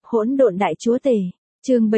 Hỗn độn đại chúa tể, chương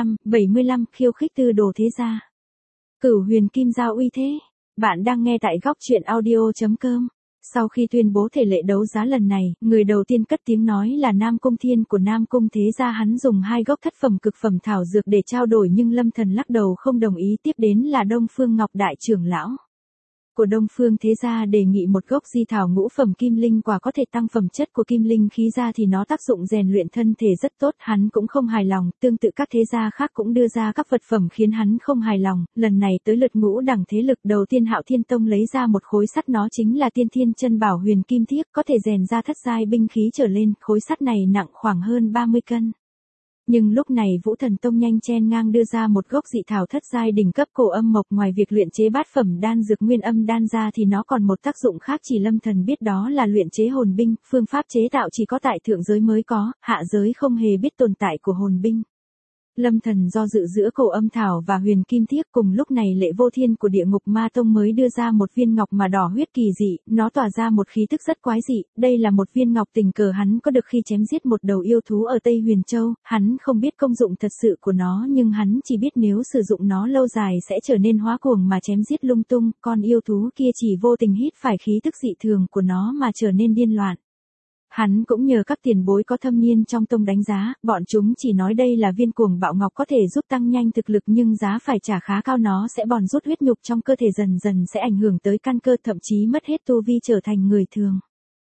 75, khiêu khích tư đồ thế gia. Cửu huyền kim giao uy thế. Bạn đang nghe tại góc truyện audio.com. Sau khi tuyên bố thể lệ đấu giá lần này, người đầu tiên cất tiếng nói là Nam Cung Thiên của Nam Cung Thế Gia. Hắn dùng 2 gốc thất phẩm cực phẩm thảo dược để trao đổi, nhưng Lâm Thần lắc đầu không đồng ý. Tiếp đến là Đông Phương Ngọc đại trưởng lão của Đông Phương Thế Gia đề nghị một gốc di thảo ngũ phẩm kim linh quả có thể tăng phẩm chất của kim linh khí ra, thì nó tác dụng rèn luyện thân thể rất tốt. Hắn cũng không hài lòng, tương tự các thế gia khác cũng đưa ra các vật phẩm khiến hắn không hài lòng. Lần này tới lượt ngũ đẳng thế lực. Đầu tiên Hạo Thiên Tông lấy ra một khối sắt, nó chính là Tiên Thiên Chân Bảo Huyền Kim Thiếc, có thể rèn ra thất giai binh khí trở lên. Khối sắt này nặng khoảng hơn 30 cân. Nhưng lúc này Vũ Thần Tông nhanh chen ngang đưa ra một gốc dị thảo thất giai đỉnh cấp cổ âm mộc. Ngoài việc luyện chế bát phẩm đan dược nguyên âm đan ra thì nó còn một tác dụng khác chỉ Lâm Thần biết, đó là luyện chế hồn binh. Phương pháp chế tạo chỉ có tại thượng giới mới có, hạ giới không hề biết tồn tại của hồn binh. Lâm Thần do dự giữa cổ âm thảo và huyền kim thiếc. Cùng lúc này Lệ Vô Thiên của Địa Ngục Ma Tông mới đưa ra một viên ngọc mà đỏ huyết kỳ dị, nó tỏa ra một khí tức rất quái dị. Đây là một viên ngọc tình cờ hắn có được khi chém giết một đầu yêu thú ở Tây Huyền Châu. Hắn không biết công dụng thật sự của nó, nhưng hắn chỉ biết nếu sử dụng nó lâu dài sẽ trở nên hóa cuồng mà chém giết lung tung. Con yêu thú kia chỉ vô tình hít phải khí tức dị thường của nó mà trở nên điên loạn. Hắn cũng nhờ các tiền bối có thâm niên trong tông đánh giá, bọn chúng chỉ nói đây là viên cuồng bạo ngọc có thể giúp tăng nhanh thực lực, nhưng giá phải trả khá cao. Nó sẽ bòn rút huyết nhục trong cơ thể, dần dần sẽ ảnh hưởng tới căn cơ, thậm chí mất hết tu vi trở thành người thường.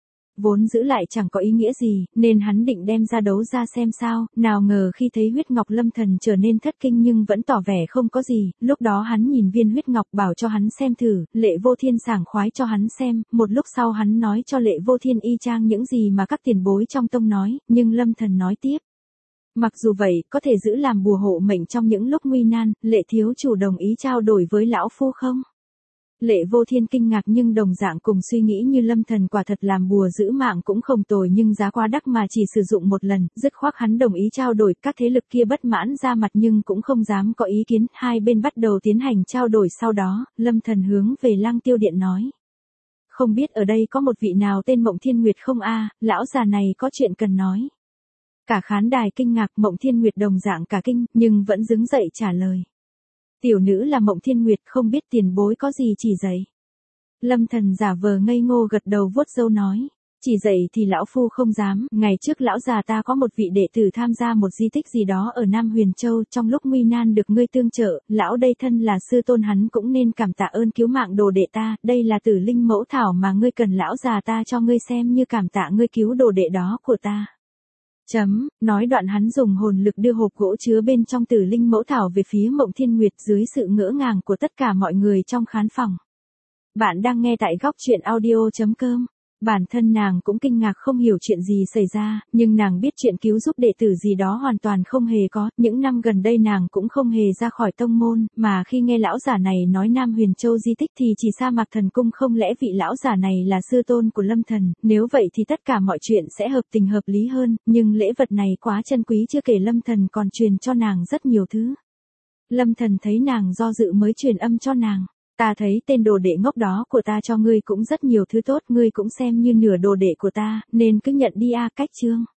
Vốn giữ lại chẳng có ý nghĩa gì, nên hắn định đem ra đấu ra xem sao. Nào ngờ khi thấy huyết ngọc, Lâm Thần trở nên thất kinh nhưng vẫn tỏ vẻ không có gì. Lúc đó hắn nhìn viên huyết ngọc bảo cho hắn xem thử. Lệ Vô Thiên sảng khoái cho hắn xem. Một lúc sau hắn nói cho Lệ Vô Thiên y chang những gì mà các tiền bối trong tông nói. Nhưng Lâm Thần nói tiếp: mặc dù vậy, có thể giữ làm bùa hộ mệnh trong những lúc nguy nan. Lệ thiếu chủ đồng ý trao đổi với lão phu không? Lệ Vô Thiên kinh ngạc nhưng đồng dạng cùng suy nghĩ như Lâm Thần, quả thật làm bùa giữ mạng cũng không tồi, nhưng giá quá đắt mà chỉ sử dụng một lần. Dứt khoát hắn đồng ý trao đổi. Các thế lực kia bất mãn ra mặt nhưng cũng không dám có ý kiến. Hai bên bắt đầu tiến hành trao đổi. Sau đó, Lâm Thần hướng về Lăng Tiêu Điện nói: không biết ở đây có một vị nào tên Mộng Thiên Nguyệt không a? Lão già này có chuyện cần nói. Cả khán đài kinh ngạc. Mộng Thiên Nguyệt đồng dạng cả kinh, nhưng vẫn đứng dậy trả lời: tiểu nữ là Mộng Thiên Nguyệt, không biết tiền bối có gì chỉ dạy. Lâm Thần giả vờ ngây ngô gật đầu vuốt râu nói: chỉ dạy thì lão phu không dám. Ngày trước lão già ta có một vị đệ tử tham gia một di tích gì đó ở Nam Huyền Châu, trong lúc nguy nan được ngươi tương trợ. Lão đây thân là sư tôn hắn cũng nên cảm tạ ơn cứu mạng đồ đệ ta. Đây là Tử Linh Mẫu Thảo mà ngươi cần, lão già ta cho ngươi xem như cảm tạ ngươi cứu đồ đệ đó của ta. Nói đoạn hắn dùng hồn lực đưa hộp gỗ chứa bên trong Tử Linh Mẫu Thảo về phía Mộng Thiên Nguyệt dưới sự ngỡ ngàng của tất cả mọi người trong khán phòng. Bạn đang nghe tại góc truyện audio.com. Bản thân nàng cũng kinh ngạc không hiểu chuyện gì xảy ra, nhưng nàng biết chuyện cứu giúp đệ tử gì đó hoàn toàn không hề có. Những năm gần đây nàng cũng không hề ra khỏi tông môn, mà khi nghe lão giả này nói Nam Huyền Châu di tích thì chỉ Sa Mạc Thần Cung. Không lẽ vị lão giả này là sư tôn của Lâm Thần? Nếu vậy thì tất cả mọi chuyện sẽ hợp tình hợp lý hơn, nhưng lễ vật này quá chân quý, chưa kể Lâm Thần còn truyền cho nàng rất nhiều thứ. Lâm Thần thấy nàng do dự mới truyền âm cho nàng: ta thấy tên đồ đệ ngốc đó của ta cho ngươi cũng rất nhiều thứ tốt, ngươi cũng xem như nửa đồ đệ của ta, nên cứ nhận đi a. Cách chương